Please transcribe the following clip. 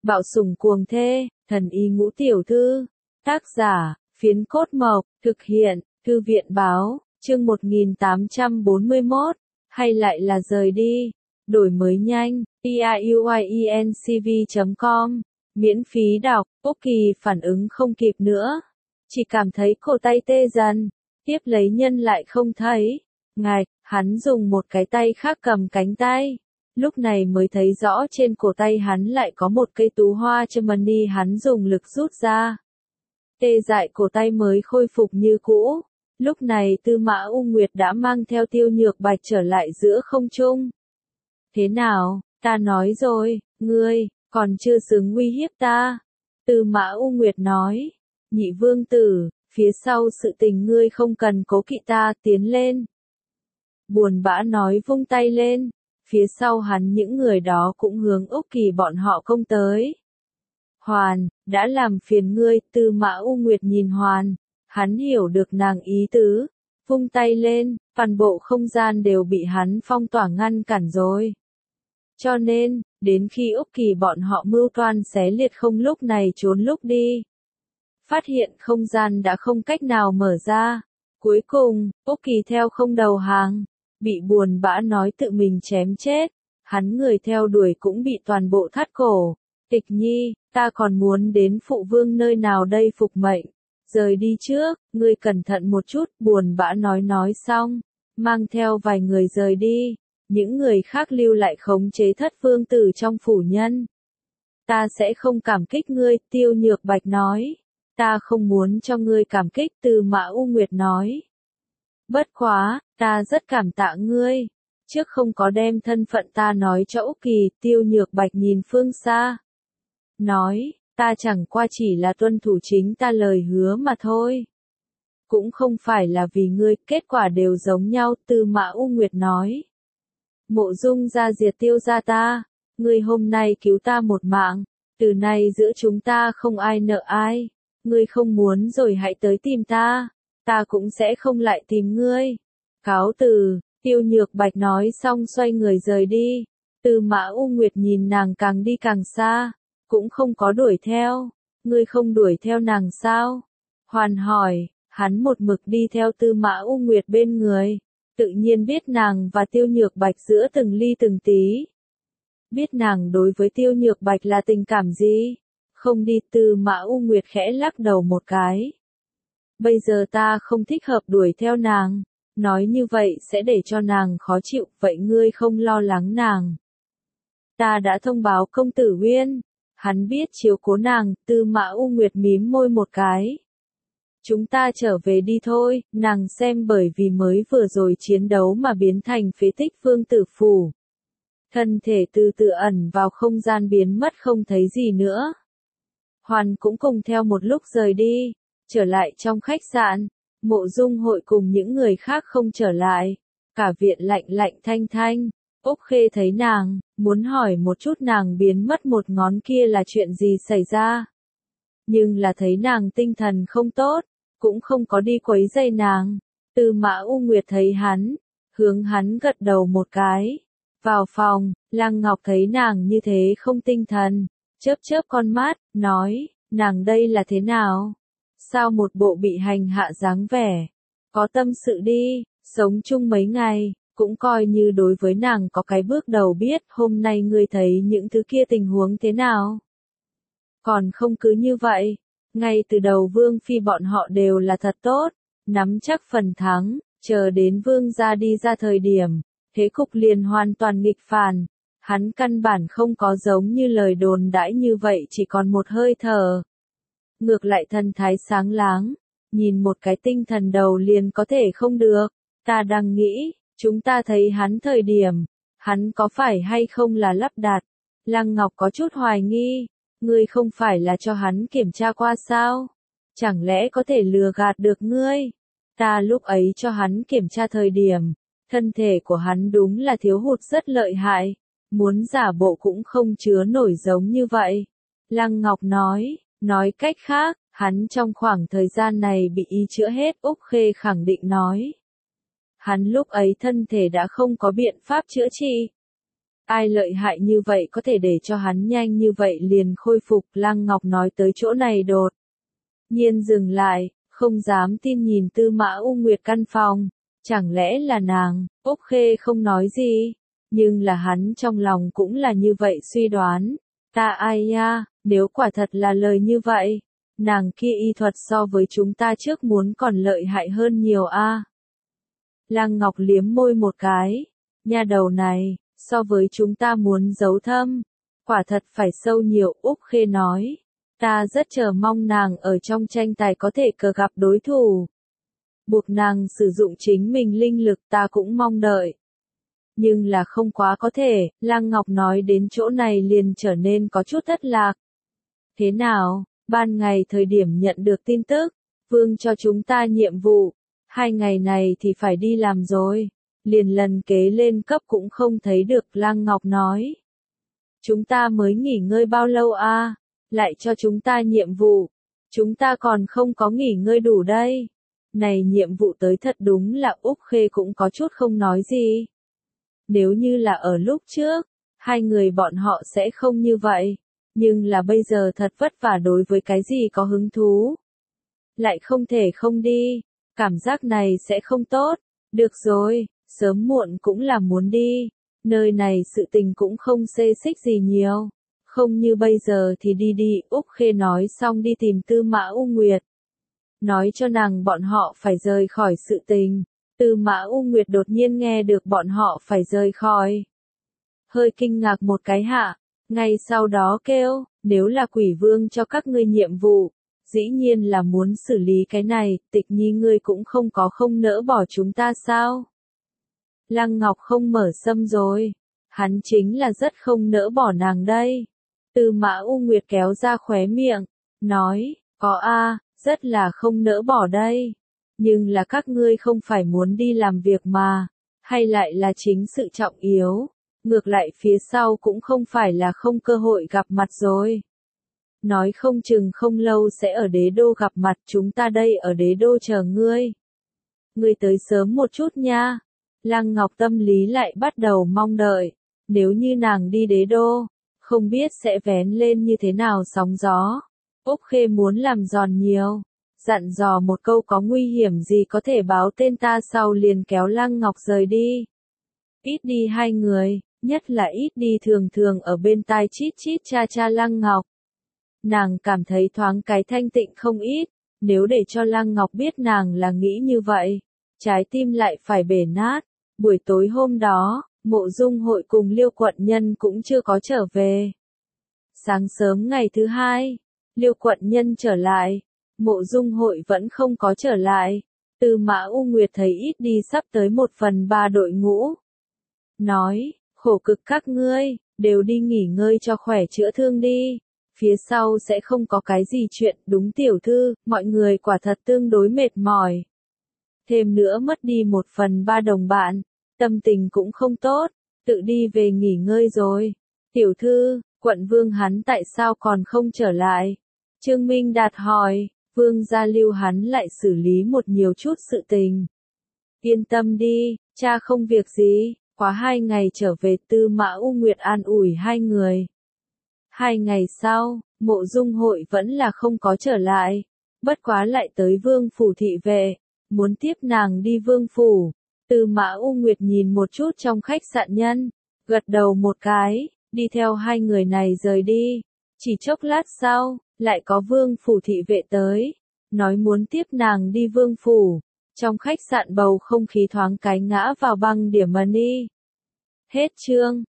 Bạo sủng cuồng thê, thần y ngũ tiểu thư. Tác giả, Phiến Cốt Mộc, thực hiện, Thư viện báo, chương 1841, hay lại là rời đi. Đổi mới nhanh, piuiencv.com, miễn phí đọc, Úc Kỳ phản ứng không kịp nữa. Chỉ cảm thấy cổ tay tê dần, tiếp lấy nhân lại không thấy. Ngạch, hắn dùng một cái tay khác cầm cánh tay. Lúc này mới thấy rõ trên cổ tay hắn lại có một cây tú hoa châm mani hắn dùng lực rút ra. Tê dại cổ tay mới khôi phục như cũ. Lúc này Tư Mã U Nguyệt đã mang theo Tiêu Nhược Bạch trở lại giữa không trung. Thế nào, ta nói rồi, ngươi, còn chưa xứng uy hiếp ta. Tư Mã U Nguyệt nói, nhị vương tử, phía sau sự tình ngươi không cần cố kỵ ta, tiến lên. Buồn bã nói vung tay lên, phía sau hắn những người đó cũng hướng Úc Kỳ bọn họ công tới. Hoàn, đã làm phiền ngươi, Tư Mã U Nguyệt nhìn Hoàn, hắn hiểu được nàng ý tứ, vung tay lên, toàn bộ không gian đều bị hắn phong tỏa ngăn cản rồi. Cho nên, đến khi Úc Kỳ bọn họ mưu toan xé liệt không lúc này trốn lúc đi. Phát hiện không gian đã không cách nào mở ra. Cuối cùng, Úc Kỳ theo không đầu hàng, bị buồn bã nói tự mình chém chết. Hắn người theo đuổi cũng bị toàn bộ thắt cổ. Tịch Nhi, ta còn muốn đến phụ vương nơi nào đây phục mệnh. Rời đi trước, ngươi cẩn thận một chút, buồn bã nói xong. Mang theo vài người rời đi. Những người khác lưu lại khống chế Thất vương tử trong phủ nhân. Ta sẽ không cảm kích ngươi, Tiêu Nhược Bạch nói. Ta không muốn cho ngươi cảm kích, Tư Mã U Nguyệt nói. Bất quá, ta rất cảm tạ ngươi. Trước không có đem thân phận ta nói cho Úc Kỳ, Tiêu Nhược Bạch nhìn phương xa. Nói, ta chẳng qua chỉ là tuân thủ chính ta lời hứa mà thôi. Cũng không phải là vì ngươi, kết quả đều giống nhau, Tư Mã U Nguyệt nói. Mộ Dung gia diệt Tiêu gia ta, ngươi hôm nay cứu ta một mạng, từ nay giữa chúng ta không ai nợ ai, ngươi không muốn rồi hãy tới tìm ta, ta cũng sẽ không lại tìm ngươi. Cáo từ, Tiêu Nhược Bạch nói xong xoay người rời đi, Tư Mã U Nguyệt nhìn nàng càng đi càng xa, cũng không có đuổi theo, ngươi không đuổi theo nàng sao? Hoàn hỏi, hắn một mực đi theo Tư Mã U Nguyệt bên người. Tự nhiên biết nàng và Tiêu Nhược Bạch giữa từng ly từng tí. Biết nàng đối với Tiêu Nhược Bạch là tình cảm gì? Không đi, Tư Mã U Nguyệt khẽ lắc đầu một cái. Bây giờ ta không thích hợp đuổi theo nàng. Nói như vậy sẽ để cho nàng khó chịu, vậy ngươi không lo lắng nàng. Ta đã thông báo công tử Uyên. Hắn biết chiếu cố nàng, Tư Mã U Nguyệt mím môi một cái. Chúng ta trở về đi thôi, nàng xem bởi vì mới vừa rồi chiến đấu mà biến thành phế tích vương tử phủ. Thân thể từ từ ẩn vào không gian biến mất không thấy gì nữa. Hoàn cũng cùng theo một lúc rời đi, trở lại trong khách sạn, Mộ Dung Hội cùng những người khác không trở lại. Cả viện lạnh lạnh thanh thanh, Úc Khê thấy nàng, muốn hỏi một chút nàng biến mất một ngón kia là chuyện gì xảy ra. Nhưng là thấy nàng tinh thần không tốt. Cũng không có đi quấy rầy nàng. Tư Mã U Nguyệt thấy hắn, hướng hắn gật đầu một cái. Vào phòng, Lăng Ngọc thấy nàng như thế không tinh thần, chớp chớp con mắt, nói, nàng đây là thế nào? Sao một bộ bị hành hạ dáng vẻ? Có tâm sự đi, sống chung mấy ngày, cũng coi như đối với nàng có cái bước đầu biết hôm nay ngươi thấy những thứ kia tình huống thế nào? Còn không cứ như vậy. Ngay từ đầu Vương Phi bọn họ đều là thật tốt, nắm chắc phần thắng, chờ đến Vương gia đi ra thời điểm, thế cục liền hoàn toàn nghịch phản. Hắn căn bản không có giống như lời đồn đãi như vậy chỉ còn một hơi thở. Ngược lại thần thái sáng láng, nhìn một cái tinh thần đầu liền có thể không được. Ta đang nghĩ, chúng ta thấy hắn thời điểm, hắn có phải hay không là lắp đặt. Lăng Ngọc có chút hoài nghi. Ngươi không phải là cho hắn kiểm tra qua sao? Chẳng lẽ có thể lừa gạt được ngươi? Ta lúc ấy cho hắn kiểm tra thời điểm, thân thể của hắn đúng là thiếu hụt rất lợi hại, muốn giả bộ cũng không chứa nổi giống như vậy. Lăng Ngọc nói cách khác, hắn trong khoảng thời gian này bị y chữa hết, Úc Khê khẳng định nói. Hắn lúc ấy thân thể đã không có biện pháp chữa trị. Ai lợi hại như vậy có thể để cho hắn nhanh như vậy liền khôi phục. Lăng Ngọc nói tới chỗ này đột nhiên dừng lại, không dám tin nhìn Tư Mã U Nguyệt căn phòng. Chẳng lẽ là nàng? Úc Khê không nói gì, nhưng là hắn trong lòng cũng là như vậy suy đoán. Ta ai ya, nếu quả thật là lời như vậy, nàng kia y thuật so với chúng ta trước muốn còn lợi hại hơn nhiều a. Lăng Ngọc liếm môi một cái, nha đầu này, so với chúng ta muốn giấu thâm, quả thật phải sâu nhiều. Úc Khê nói, ta rất chờ mong nàng ở trong tranh tài có thể cờ gặp đối thủ. Buộc nàng sử dụng chính mình linh lực ta cũng mong đợi. Nhưng là không quá có thể. Lăng Ngọc nói đến chỗ này liền trở nên có chút thất lạc. Thế nào, ban ngày thời điểm nhận được tin tức, Vương cho chúng ta nhiệm vụ, 2 ngày này thì phải đi làm rồi, liền lần kế lên cấp cũng không thấy được. Lăng Ngọc nói, chúng ta mới nghỉ ngơi bao lâu a, lại cho chúng ta nhiệm vụ, chúng ta còn không có nghỉ ngơi đủ đây. Này nhiệm vụ tới thật đúng là. Úc Khê cũng có chút không nói gì. Nếu như là ở lúc trước, hai người bọn họ sẽ không như vậy. Nhưng là bây giờ thật vất vả đối với cái gì có hứng thú. Lại không thể không đi. Cảm giác này sẽ không tốt. Được rồi, sớm muộn cũng là muốn đi. Nơi này sự tình cũng không xê xích gì nhiều. Không như bây giờ thì đi đi. Úc Khê nói xong đi tìm Tư Mã U Nguyệt. Nói cho nàng bọn họ phải rời khỏi sự tình. Tư Mã U Nguyệt đột nhiên nghe được bọn họ phải rời khỏi. Hơi kinh ngạc một cái hạ, ngay sau đó kêu, nếu là Quỷ Vương cho các ngươi nhiệm vụ, dĩ nhiên là muốn xử lý cái này, Tịch Nhi ngươi cũng không nỡ bỏ chúng ta sao? Lăng Ngọc không mở sâm rồi, hắn chính là rất không nỡ bỏ nàng đây. Tư Mã U Nguyệt kéo ra khóe miệng, nói, có a, rất là không nỡ bỏ đây. Nhưng là các ngươi không phải muốn đi làm việc mà, hay lại là chính sự trọng yếu, ngược lại phía sau cũng không phải là không cơ hội gặp mặt rồi. Nói không chừng không lâu sẽ ở đế đô gặp mặt, chúng ta đây ở đế đô chờ ngươi. Ngươi tới sớm một chút nha. Lăng Ngọc tâm lý lại bắt đầu mong đợi, nếu như nàng đi đế đô, không biết sẽ vén lên như thế nào sóng gió. Úc Khê muốn làm giòn nhiều. Dặn dò một câu có nguy hiểm gì có thể báo tên ta sau liền kéo Lăng Ngọc rời đi. Ít đi hai người, nhất là ít đi thường thường ở bên tai chít chít cha cha Lăng Ngọc. Nàng cảm thấy thoáng cái thanh tịnh không ít, nếu để cho Lăng Ngọc biết nàng là nghĩ như vậy, trái tim lại phải bể nát. Buổi tối hôm đó, Mộ Dung Hội cùng Liêu Quận Nhân cũng chưa có trở về. Sáng sớm ngày thứ hai, Liêu Quận Nhân trở lại. Mộ Dung Hội vẫn không có trở lại. Tư Mã U Nguyệt thấy ít đi sắp tới 1/3 đội ngũ. Nói, khổ cực các ngươi, đều đi nghỉ ngơi cho khỏe chữa thương đi. Phía sau sẽ không có cái gì chuyện. Đúng tiểu thư, mọi người quả thật tương đối mệt mỏi. Thêm nữa mất đi 1/3 đồng bạn, tâm tình cũng không tốt, tự đi về nghỉ ngơi rồi. Tiểu thư, quận vương hắn tại sao còn không trở lại? Trương Minh Đạt hỏi. Vương gia lưu hắn lại xử lý một nhiều chút sự tình. Yên tâm đi, cha không việc gì, quá 2 ngày trở về. Tư Mã U Nguyệt an ủi hai người. 2 ngày sau, Mộ Dung Hội vẫn là không có trở lại, bất quá lại tới Vương phủ thị vệ, muốn tiếp nàng đi Vương phủ. Tư Mã U Nguyệt nhìn một chút trong khách sạn nhân, gật đầu một cái, đi theo hai người này rời đi. Chỉ chốc lát sau, lại có Vương phủ thị vệ tới, nói muốn tiếp nàng đi Vương phủ. Trong khách sạn bầu không khí thoáng cái ngã vào băng điểm money. Hết chương.